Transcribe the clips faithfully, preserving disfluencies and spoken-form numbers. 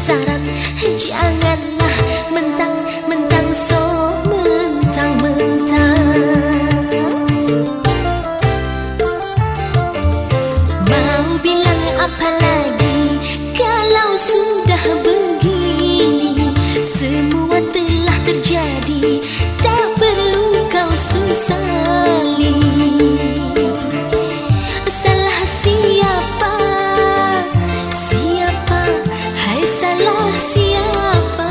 saran, janganlah mentang-mentang so mentang-mentang. Mau bilang apa lagi kalau sudah begini, semua telah terjadi, tak perlu kau sesali. Salah siapa? Siapa? Hai salah siapa?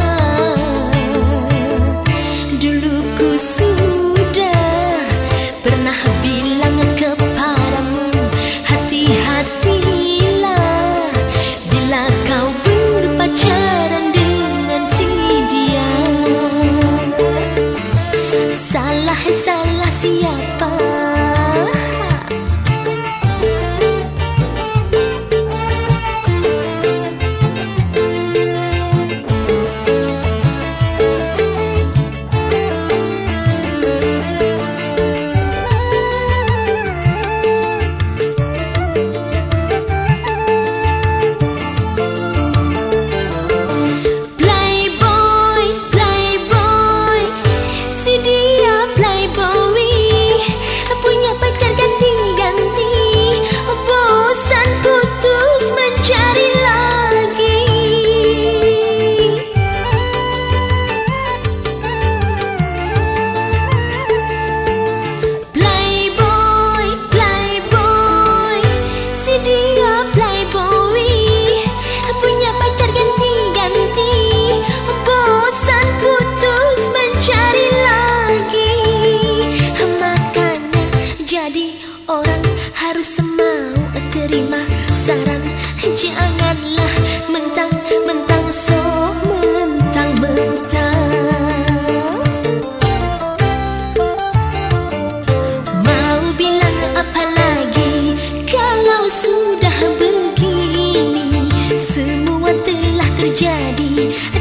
Dulu ku sudah pernah bilang kepadamu, hati-hatilah bila kau berpacaran dengan si dia. Salah, salah siapa? Orang harus semau terima saran, janganlah mentang-mentang so mentang-mentang. Mau bilang apa lagi kalau sudah begini, semua telah terjadi,